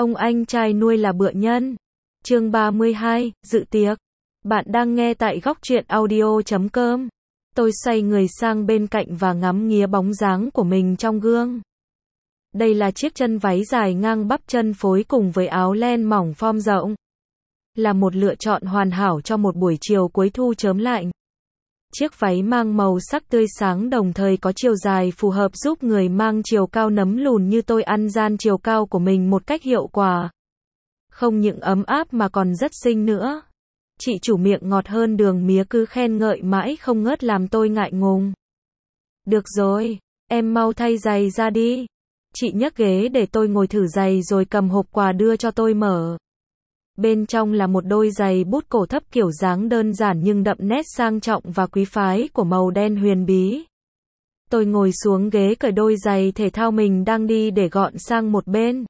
Ông anh trai nuôi là bựa nhân. Chương 32, dự tiệc. Bạn đang nghe tại góc truyện audio.com. Tôi xoay người sang bên cạnh và ngắm nghía bóng dáng của mình trong gương. Đây là chiếc chân váy dài ngang bắp chân phối cùng với áo len mỏng form rộng. Là một lựa chọn hoàn hảo cho một buổi chiều cuối thu chớm lạnh. Chiếc váy mang màu sắc tươi sáng đồng thời có chiều dài phù hợp giúp người mang chiều cao nấm lùn như tôi ăn gian chiều cao của mình một cách hiệu quả. Không những ấm áp mà còn rất xinh nữa. Chị chủ miệng ngọt hơn đường mía cứ khen ngợi mãi không ngớt làm tôi ngại ngùng. Được rồi, em mau thay giày ra đi. Chị nhấc ghế để tôi ngồi thử giày rồi cầm hộp quà đưa cho tôi mở. Bên trong là một đôi giày bút cổ thấp kiểu dáng đơn giản nhưng đậm nét sang trọng và quý phái của màu đen huyền bí. Tôi ngồi xuống ghế cởi đôi giày thể thao mình đang đi để gọn sang một bên.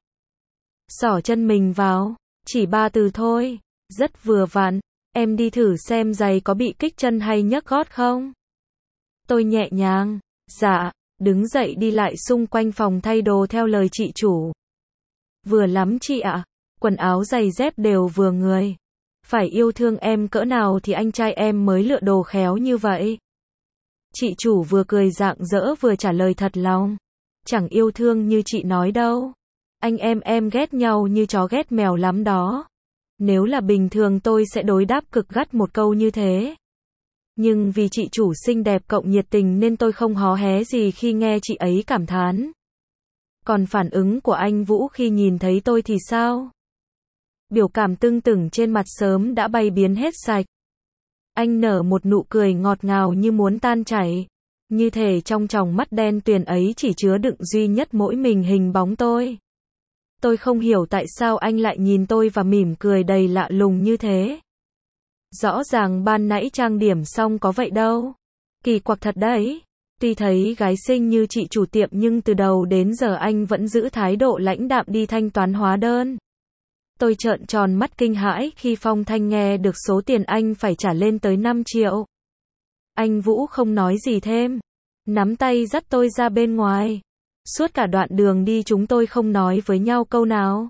Xỏ chân mình vào, chỉ 3 từ thôi, rất vừa vặn, em đi thử xem giày có bị kích chân hay nhấc gót không? Tôi nhẹ nhàng, dạ, đứng dậy đi lại xung quanh phòng thay đồ theo lời chị chủ. Vừa lắm chị ạ. Quần áo giày dép đều vừa người. Phải yêu thương em cỡ nào thì anh trai em mới lựa đồ khéo như vậy. Chị chủ vừa cười rạng rỡ vừa trả lời thật lòng. Chẳng yêu thương như chị nói đâu. Anh em ghét nhau như chó ghét mèo lắm đó. Nếu là bình thường tôi sẽ đối đáp cực gắt một câu như thế. Nhưng vì chị chủ xinh đẹp cộng nhiệt tình nên tôi không hó hé gì khi nghe chị ấy cảm thán. Còn phản ứng của anh Vũ khi nhìn thấy tôi thì sao? Biểu cảm tưng tửng trên mặt sớm đã bay biến hết sạch. Anh nở một nụ cười ngọt ngào như muốn tan chảy. Như thể trong tròng mắt đen tuyền ấy chỉ chứa đựng duy nhất mỗi mình hình bóng tôi. Tôi không hiểu tại sao anh lại nhìn tôi và mỉm cười đầy lạ lùng như thế. Rõ ràng ban nãy trang điểm xong có vậy đâu. Kỳ quặc thật đấy. Tuy thấy gái xinh như chị chủ tiệm nhưng từ đầu đến giờ anh vẫn giữ thái độ lãnh đạm đi thanh toán hóa đơn. Tôi trợn tròn mắt kinh hãi khi Phong Thanh nghe được số tiền anh phải trả lên tới 5 triệu. Anh Vũ không nói gì thêm. Nắm tay dắt tôi ra bên ngoài. Suốt cả đoạn đường đi chúng tôi không nói với nhau câu nào.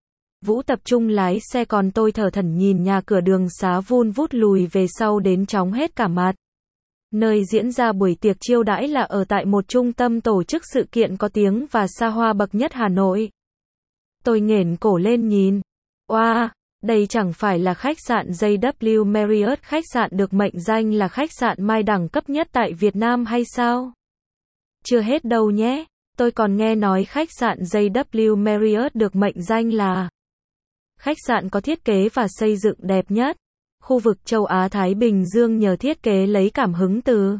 Vũ tập trung lái xe còn tôi thở thẩn nhìn nhà cửa đường xá vun vút lùi về sau đến chóng hết cả mặt. Nơi diễn ra buổi tiệc chiêu đãi là ở tại một trung tâm tổ chức sự kiện có tiếng và xa hoa bậc nhất Hà Nội. Tôi nghển cổ lên nhìn. Oa, đây chẳng phải là khách sạn JW Marriott, khách sạn được mệnh danh là khách sạn mai đẳng cấp nhất tại Việt Nam hay sao? Chưa hết đâu nhé, tôi còn nghe nói khách sạn JW Marriott được mệnh danh là khách sạn có thiết kế và xây dựng đẹp nhất khu vực châu Á Thái Bình Dương nhờ thiết kế lấy cảm hứng từ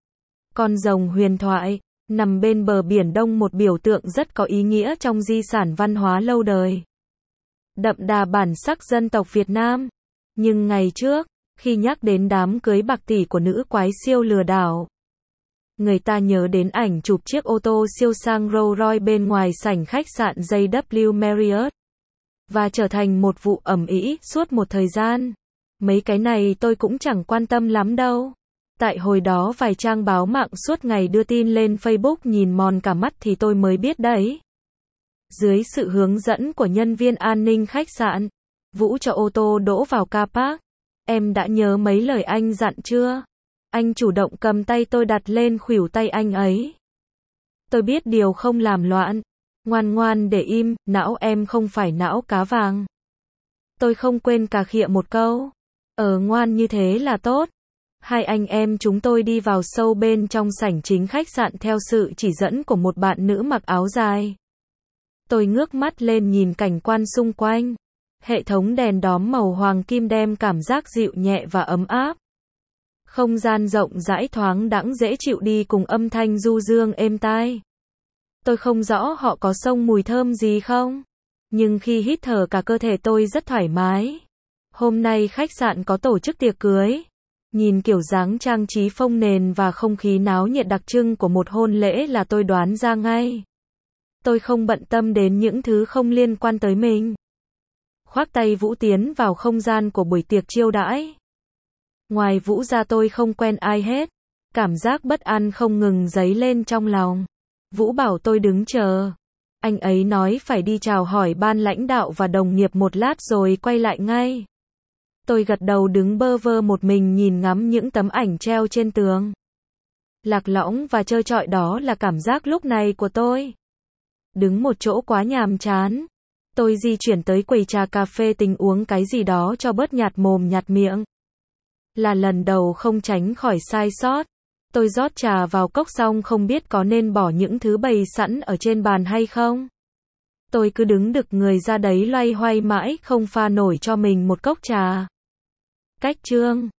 con rồng huyền thoại, nằm bên bờ Biển Đông, một biểu tượng rất có ý nghĩa trong di sản văn hóa lâu đời. Đậm đà bản sắc dân tộc Việt Nam. Nhưng ngày trước, khi nhắc đến đám cưới bạc tỷ của nữ quái siêu lừa đảo, người ta nhớ đến ảnh chụp chiếc ô tô siêu sang Rolls Royce bên ngoài sảnh khách sạn JW Marriott. Và trở thành một vụ ầm ĩ suốt một thời gian. Mấy cái này tôi cũng chẳng quan tâm lắm đâu. Tại hồi đó vài trang báo mạng suốt ngày đưa tin lên Facebook nhìn mòn cả mắt thì tôi mới biết đấy. Dưới sự hướng dẫn của nhân viên an ninh khách sạn, Vũ cho ô tô đỗ vào car park. Em đã nhớ mấy lời anh dặn chưa? Anh chủ động cầm tay tôi đặt lên khuỷu tay anh ấy. Tôi biết điều không làm loạn. Ngoan ngoan để im, não em không phải não cá vàng. Tôi không quên cà khịa một câu. Ngoan như thế là tốt. Hai anh em chúng tôi đi vào sâu bên trong sảnh chính khách sạn theo sự chỉ dẫn của một bạn nữ mặc áo dài. Tôi ngước mắt lên nhìn cảnh quan xung quanh. Hệ thống đèn đóm màu hoàng kim đem cảm giác dịu nhẹ và ấm áp. Không gian rộng rãi thoáng đãng dễ chịu đi cùng âm thanh du dương êm tai. Tôi không rõ họ có xông mùi thơm gì không, nhưng khi hít thở cả cơ thể tôi rất thoải mái. Hôm nay khách sạn có tổ chức tiệc cưới. Nhìn kiểu dáng trang trí phông nền và không khí náo nhiệt đặc trưng của một hôn lễ là tôi đoán ra ngay. Tôi không bận tâm đến những thứ không liên quan tới mình. Khoác tay Vũ tiến vào không gian của buổi tiệc chiêu đãi. Ngoài Vũ ra tôi không quen ai hết. Cảm giác bất an không ngừng dấy lên trong lòng. Vũ bảo tôi đứng chờ. Anh ấy nói phải đi chào hỏi ban lãnh đạo và đồng nghiệp một lát rồi quay lại ngay. Tôi gật đầu đứng bơ vơ một mình nhìn ngắm những tấm ảnh treo trên tường. Lạc lõng và trơ trọi đó là cảm giác lúc này của tôi. Đứng một chỗ quá nhàm chán. Tôi di chuyển tới quầy trà cà phê tính uống cái gì đó cho bớt nhạt mồm nhạt miệng. Là lần đầu không tránh khỏi sai sót. Tôi rót trà vào cốc xong không biết có nên bỏ những thứ bày sẵn ở trên bàn hay không. Tôi cứ đứng đực người ra đấy loay hoay mãi không pha nổi cho mình một cốc trà. Cách chương